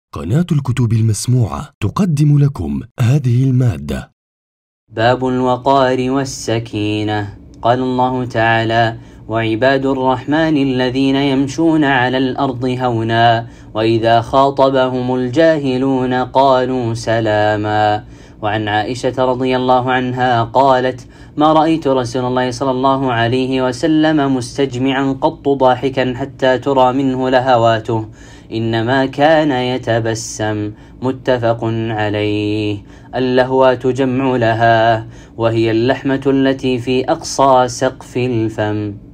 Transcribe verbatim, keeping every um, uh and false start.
قناة الكتب المسموعة تقدم لكم هذه المادة. باب الوقار والسكينة. قال الله تعالى: وعباد الرحمن الذين يمشون على الأرض هونا وإذا خاطبهم الجاهلون قالوا سلاما. وعن عائشة رضي الله عنها قالت: ما رأيت رسول الله صلى الله عليه وسلم مستجمعا قط ضاحكا حتى ترى منه لهواته، إنما كان يتبسم. متفق عليه. اللهوات جمع لها، وهي اللحمة التي في أقصى سقف الفم.